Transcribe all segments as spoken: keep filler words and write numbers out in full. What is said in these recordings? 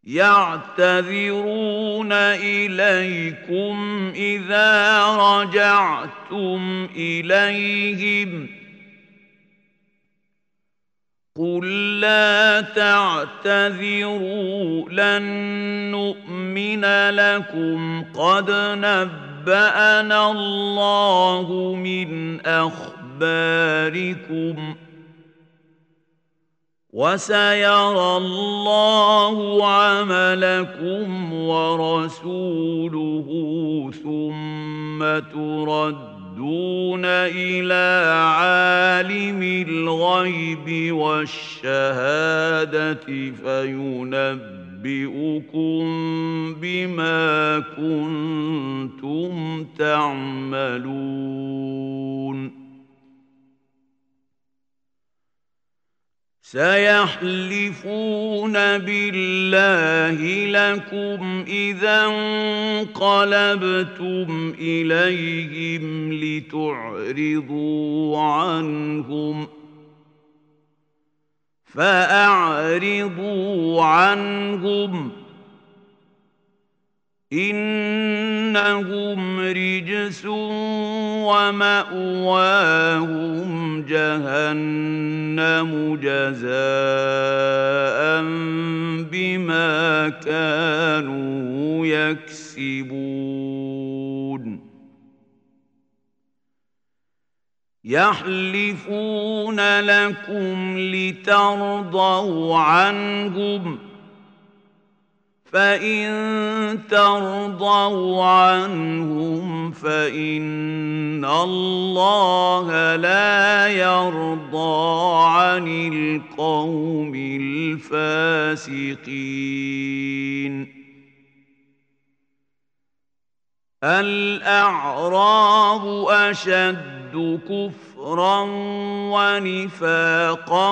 يعتذرون إليكم إذا رجعتم إليهم قل لا تعتذروا لن نؤمن لكم قد نبأنا الله من أخباركم وسيرى الله عملكم ورسوله ثم تردون إلى عالم الغيب والشهادة فينبئكم بما كنتم تعملون سيحلفون بالله لكم إذا انقلبتم إليهم لتعرضوا عنهم فأعرضوا عنهم إنهم رجس ومأواهم جهنم جزاء بما كانوا يكسبون يحلفون لكم لترضوا عنهم فإن ترضوا عنهم فإن الله لا يرضى عن القوم الفاسقين الأعراب أشد كفرا ونفاقا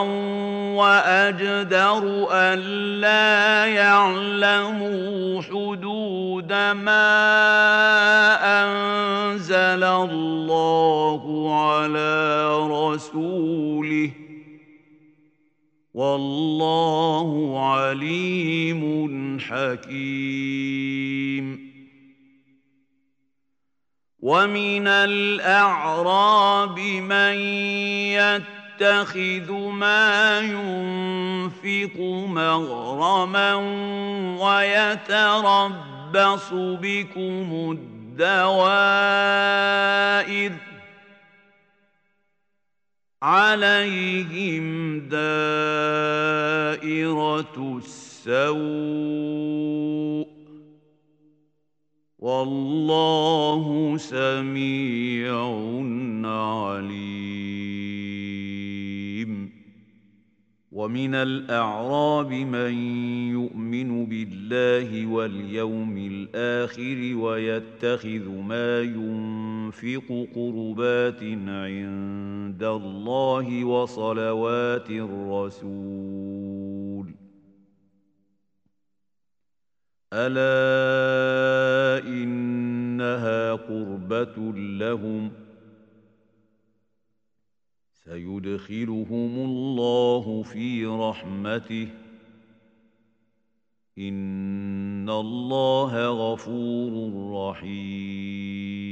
وأجدر ألا يعلموا حدود ما أنزل الله على رسوله والله عليم حكيم ومن الأعراب من يتخذ ما ينفق مغرما ويتربص بكم الدوائر عليهم دائرة السوء والله سميع عليم ومن الأعراب من يؤمن بالله واليوم الآخر ويتخذ ما ينفق قربات عند الله وصلوات الرسول ألا إنها قربة لهم سيدخلهم الله في رحمته إن الله غفور رحيم